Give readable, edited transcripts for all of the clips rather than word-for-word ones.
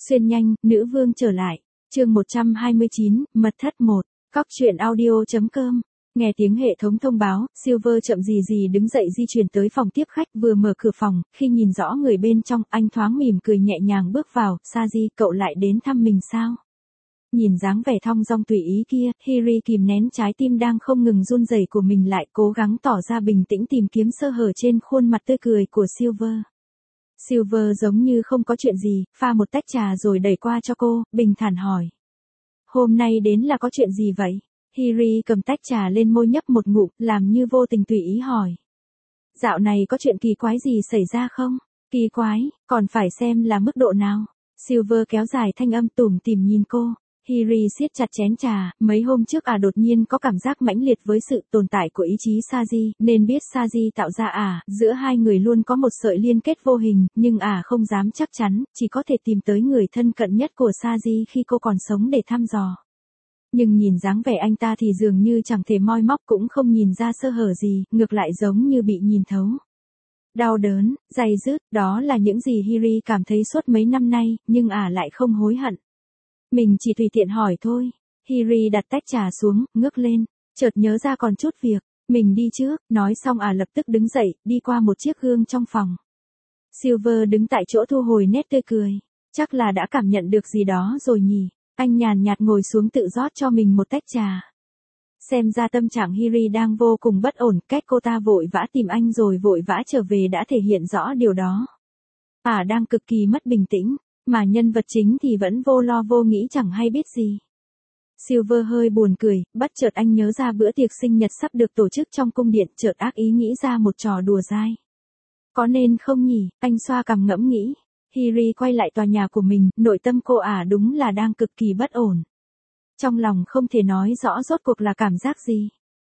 Xuyên nhanh, nữ vương trở lại. Chương 129, mật thất 1. Cóc truyện audio.com. Nghe tiếng hệ thống thông báo, Silver chậm gì gì đứng dậy di chuyển tới phòng tiếp khách, vừa mở cửa phòng, khi nhìn rõ người bên trong, anh thoáng mỉm cười nhẹ nhàng bước vào. Saji, cậu lại đến thăm mình sao? Nhìn dáng vẻ thong dong tùy ý kia, Hiri kìm nén trái tim đang không ngừng run rẩy của mình lại, cố gắng tỏ ra bình tĩnh tìm kiếm sơ hở trên khuôn mặt tươi cười của Silver. Silver giống như không có chuyện gì, pha một tách trà rồi đẩy qua cho cô, bình thản hỏi. Hôm nay đến là có chuyện gì vậy? Hiri cầm tách trà lên môi nhấp một ngụm, làm như vô tình tùy ý hỏi. Dạo này có chuyện kỳ quái gì xảy ra không? Kỳ quái, còn phải xem là mức độ nào. Silver kéo dài thanh âm tủm tỉm nhìn cô. Hiri siết chặt chén trà, mấy hôm trước đột nhiên có cảm giác mãnh liệt với sự tồn tại của ý chí Saji, nên biết Saji tạo ra giữa hai người luôn có một sợi liên kết vô hình, nhưng không dám chắc chắn, chỉ có thể tìm tới người thân cận nhất của Saji khi cô còn sống để thăm dò. Nhưng nhìn dáng vẻ anh ta thì dường như chẳng thể moi móc cũng không nhìn ra sơ hở gì, ngược lại giống như bị nhìn thấu. Đau đớn, day dứt, đó là những gì Hiri cảm thấy suốt mấy năm nay, nhưng lại không hối hận. Mình chỉ tùy tiện hỏi thôi. Hiri đặt tách trà xuống, ngước lên, chợt nhớ ra còn chút việc. Mình đi trước, nói xong lập tức đứng dậy, đi qua một chiếc gương trong phòng. Silver đứng tại chỗ thu hồi nét tươi cười. Chắc là đã cảm nhận được gì đó rồi nhỉ. Anh nhàn nhạt ngồi xuống tự rót cho mình một tách trà. Xem ra tâm trạng Hiri đang vô cùng bất ổn, cách cô ta vội vã tìm anh rồi vội vã trở về đã thể hiện rõ điều đó. Đang cực kỳ mất bình tĩnh. Mà nhân vật chính thì vẫn vô lo vô nghĩ chẳng hay biết gì. Silver hơi buồn cười, bất chợt anh nhớ ra bữa tiệc sinh nhật sắp được tổ chức trong cung điện, chợt ác ý nghĩ ra một trò đùa dai. Có nên không nhỉ, anh xoa cằm ngẫm nghĩ. Hiri quay lại tòa nhà của mình, nội tâm cô đúng là đang cực kỳ bất ổn. Trong lòng không thể nói rõ rốt cuộc là cảm giác gì.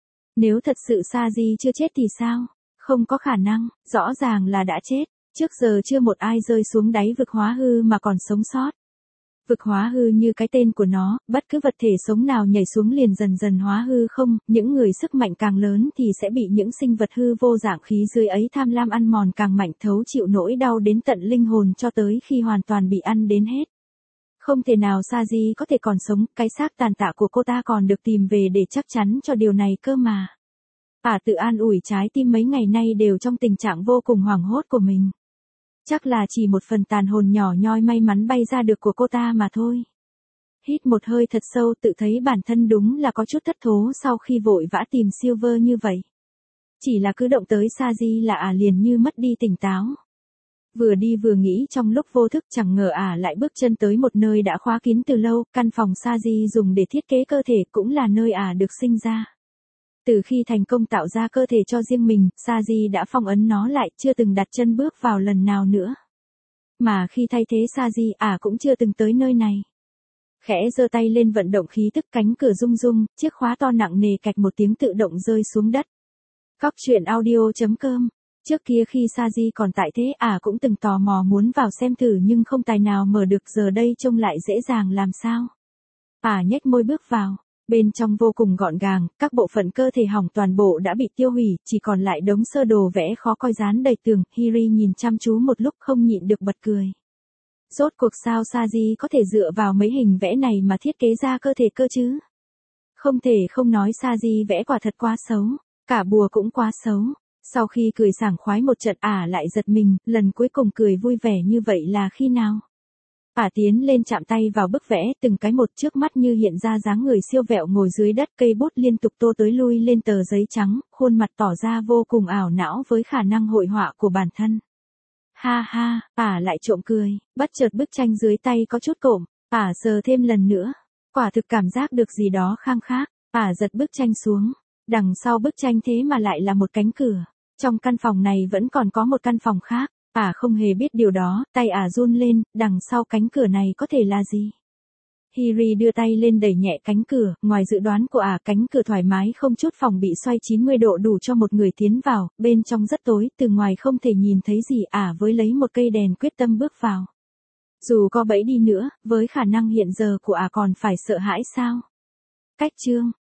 Nếu thật sự Saji chưa chết thì sao? Không có khả năng, rõ ràng là đã chết. Trước giờ chưa một ai rơi xuống đáy vực hóa hư mà còn sống sót. Vực hóa hư như cái tên của nó, bất cứ vật thể sống nào nhảy xuống liền dần dần hóa hư không, những người sức mạnh càng lớn thì sẽ bị những sinh vật hư vô dạng khí dưới ấy tham lam ăn mòn càng mạnh, thấu chịu nỗi đau đến tận linh hồn cho tới khi hoàn toàn bị ăn đến hết. Không thể nào Saji có thể còn sống, cái xác tàn tạ của cô ta còn được tìm về để chắc chắn cho điều này cơ mà. Tự an ủi trái tim mấy ngày nay đều trong tình trạng vô cùng hoảng hốt của mình. Chắc là chỉ một phần tàn hồn nhỏ nhoi may mắn bay ra được của cô ta mà thôi. Hít một hơi thật sâu, tự thấy bản thân đúng là có chút thất thố sau khi vội vã tìm Silver như vậy. Chỉ là cứ động tới Saji là liền như mất đi tỉnh táo. Vừa đi vừa nghĩ trong lúc vô thức, chẳng ngờ lại bước chân tới một nơi đã khóa kín từ lâu, căn phòng Saji dùng để thiết kế cơ thể cũng là nơi được sinh ra. Từ khi thành công tạo ra cơ thể cho riêng mình, Saji đã phong ấn nó lại, chưa từng đặt chân bước vào lần nào nữa. Mà khi thay thế Saji, cũng chưa từng tới nơi này. Khẽ giơ tay lên vận động khí tức, cánh cửa rung rung, chiếc khóa to nặng nề cạch một tiếng tự động rơi xuống đất. Cóc truyện audio.com. Trước kia khi Saji còn tại thế, cũng từng tò mò muốn vào xem thử nhưng không tài nào mở được, giờ đây trông lại dễ dàng làm sao. Nhếch môi bước vào. Bên trong vô cùng gọn gàng, các bộ phận cơ thể hỏng toàn bộ đã bị tiêu hủy, chỉ còn lại đống sơ đồ vẽ khó coi dán đầy tường. Hiri nhìn chăm chú một lúc không nhịn được bật cười. Rốt cuộc sao Saji có thể dựa vào mấy hình vẽ này mà thiết kế ra cơ thể cơ chứ? Không thể không nói Saji vẽ quả thật quá xấu, cả bùa cũng quá xấu. Sau khi cười sảng khoái một trận lại giật mình, lần cuối cùng cười vui vẻ như vậy là khi nào? Tiến lên chạm tay vào bức vẽ, từng cái một, trước mắt như hiện ra dáng người siêu vẹo ngồi dưới đất, cây bút liên tục tô tới lui lên tờ giấy trắng, khuôn mặt tỏ ra vô cùng ảo não với khả năng hội họa của bản thân. Ha ha, lại trộm cười, bất chợt bức tranh dưới tay có chút cộm, sờ thêm lần nữa, quả thực cảm giác được gì đó khang khác, giật bức tranh xuống, đằng sau bức tranh thế mà lại là một cánh cửa, trong căn phòng này vẫn còn có một căn phòng khác. Không hề biết điều đó, tay run lên, đằng sau cánh cửa này có thể là gì? Hiri đưa tay lên đẩy nhẹ cánh cửa, ngoài dự đoán của cánh cửa thoải mái không chút phòng bị xoay 90 độ đủ cho một người tiến vào, bên trong rất tối, từ ngoài không thể nhìn thấy gì, với lấy một cây đèn quyết tâm bước vào. Dù có bẫy đi nữa, với khả năng hiện giờ của còn phải sợ hãi sao? Cách chương